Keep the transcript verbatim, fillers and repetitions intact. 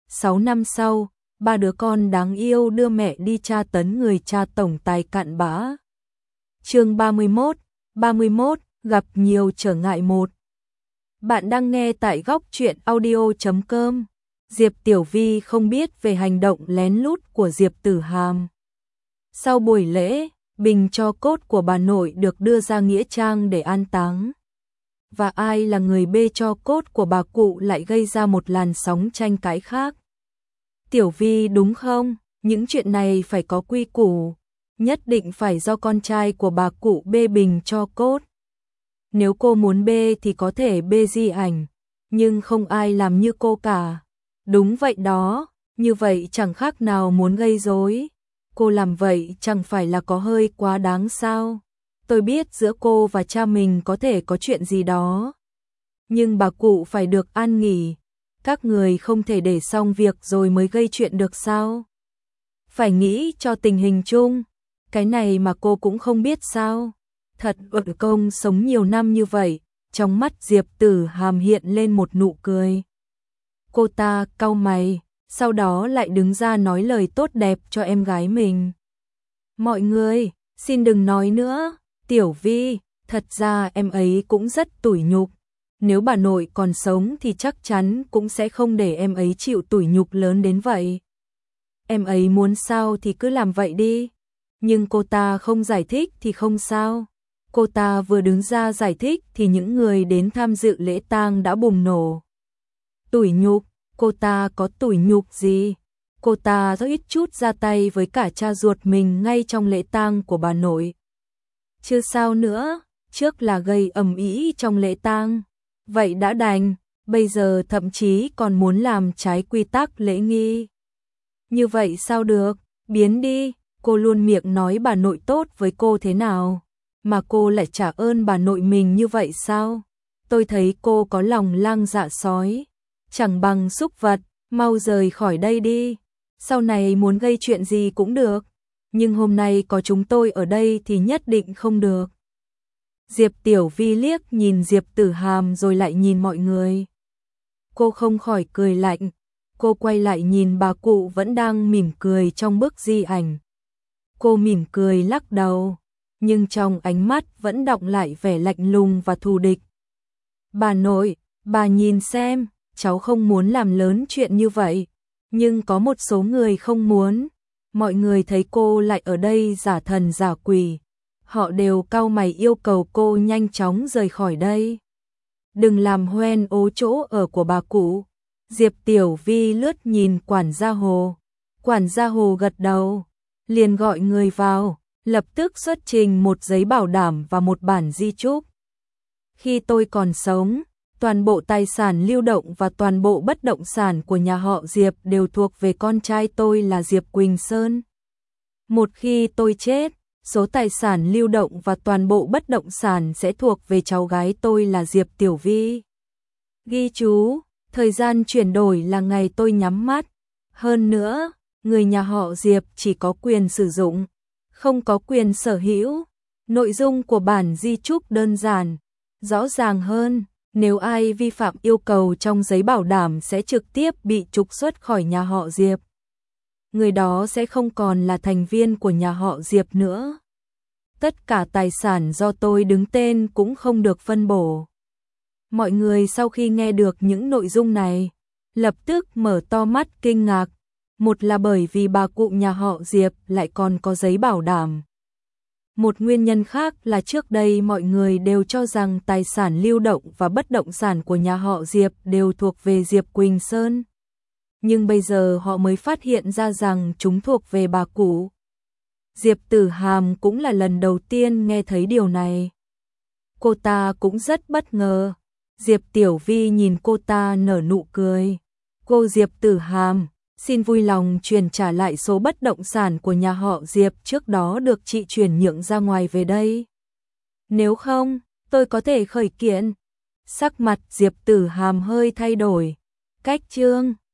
Sáu năm sau, ba đứa con đáng yêu đưa mẹ đi tra tấn người cha tổng tài cặn bã. Chương ba mươi mốt, ba mươi mốt, gặp nhiều trở ngại một. Bạn đang nghe tại góc truyện audio chấm com. Diệp Tiểu Vi không biết về hành động lén lút của Diệp Tử Hàm. Sau buổi lễ, bình tro cốt của bà nội được đưa ra nghĩa trang để an táng. Và ai là người bê tro cốt của bà cụ lại gây ra một làn sóng tranh cãi khác. Tiểu Vi đúng không? Những chuyện này phải có quy củ, nhất định phải do con trai của bà cụ bê bình tro cốt. Nếu cô muốn bê thì có thể bê di ảnh, nhưng không ai làm như cô cả. Đúng vậy đó, như vậy chẳng khác nào muốn gây rối. Cô làm vậy chẳng phải là có hơi quá đáng sao? Tôi biết giữa cô và cha mình có thể có chuyện gì đó, nhưng bà cụ phải được an nghỉ. Các người không thể để xong việc rồi mới gây chuyện được sao? Phải nghĩ cho tình hình chung. Cái này mà cô cũng không biết sao? Thật uổng công sống nhiều năm như vậy. Trong mắt Diệp Tử Hàm hiện lên một nụ cười. Cô ta cau mày, sau đó lại đứng ra nói lời tốt đẹp cho em gái mình. Mọi người, xin đừng nói nữa. Tiểu Vi, thật ra em ấy cũng rất tủi nhục. Nếu bà nội còn sống thì chắc chắn cũng sẽ không để em ấy chịu tủi nhục lớn đến vậy. Em ấy muốn sao thì cứ làm vậy đi. Nhưng cô ta không giải thích thì không sao. Cô ta vừa đứng ra giải thích thì những người đến tham dự lễ tang đã bùng nổ. Tủi nhục, cô ta có tủi nhục gì? Cô ta rất ít chút ra tay với cả cha ruột mình ngay trong lễ tang của bà nội. Chứ sao nữa, trước là gây ầm ĩ trong lễ tang. Vậy đã đành, bây giờ thậm chí còn muốn làm trái quy tắc lễ nghi. Như vậy sao được, biến đi, cô luôn miệng nói bà nội tốt với cô thế nào, mà cô lại trả ơn bà nội mình như vậy sao? Tôi thấy cô có lòng lang dạ sói, chẳng bằng súc vật, mau rời khỏi đây đi. Sau này muốn gây chuyện gì cũng được, nhưng hôm nay có chúng tôi ở đây thì nhất định không được. Diệp Tiểu Vi liếc nhìn Diệp Tử Hàm rồi lại nhìn mọi người. Cô không khỏi cười lạnh. Cô quay lại nhìn bà cụ vẫn đang mỉm cười trong bức di ảnh. Cô mỉm cười lắc đầu, nhưng trong ánh mắt vẫn đọng lại vẻ lạnh lùng và thù địch. Bà nội, bà nhìn xem, cháu không muốn làm lớn chuyện như vậy, nhưng có một số người không muốn. Mọi người thấy cô lại ở đây giả thần giả quỷ. Họ đều cau mày yêu cầu cô nhanh chóng rời khỏi đây. Đừng làm hoen ố chỗ ở của bà cụ. Diệp Tiểu Vi lướt nhìn quản gia Hồ. Quản gia Hồ gật đầu, liền gọi người vào, lập tức xuất trình một giấy bảo đảm và một bản di chúc. Khi tôi còn sống, toàn bộ tài sản lưu động và toàn bộ bất động sản của nhà họ Diệp đều thuộc về con trai tôi là Diệp Quỳnh Sơn. Một khi tôi chết, số tài sản lưu động và toàn bộ bất động sản sẽ thuộc về cháu gái tôi là Diệp Tiểu Vi. Ghi chú, thời gian chuyển đổi là ngày tôi nhắm mắt. Hơn nữa, người nhà họ Diệp chỉ có quyền sử dụng, không có quyền sở hữu. Nội dung của bản di chúc đơn giản, rõ ràng hơn. Nếu ai vi phạm yêu cầu trong giấy bảo đảm sẽ trực tiếp bị trục xuất khỏi nhà họ Diệp. Người đó sẽ không còn là thành viên của nhà họ Diệp nữa. Tất cả tài sản do tôi đứng tên cũng không được phân bổ. Mọi người sau khi nghe được những nội dung này, lập tức mở to mắt kinh ngạc. Một là bởi vì bà cụ nhà họ Diệp lại còn có giấy bảo đảm. Một nguyên nhân khác là trước đây mọi người đều cho rằng tài sản lưu động và bất động sản của nhà họ Diệp đều thuộc về Diệp Quỳnh Sơn. Nhưng bây giờ họ mới phát hiện ra rằng chúng thuộc về bà cụ. Diệp Tử Hàm cũng là lần đầu tiên nghe thấy điều này. Cô ta cũng rất bất ngờ. Diệp Tiểu Vi nhìn cô ta nở nụ cười. Cô Diệp Tử Hàm, xin vui lòng chuyển trả lại số bất động sản của nhà họ Diệp trước đó được chị chuyển nhượng ra ngoài về đây. Nếu không, tôi có thể khởi kiện. Sắc mặt Diệp Tử Hàm hơi thay đổi. Cách chương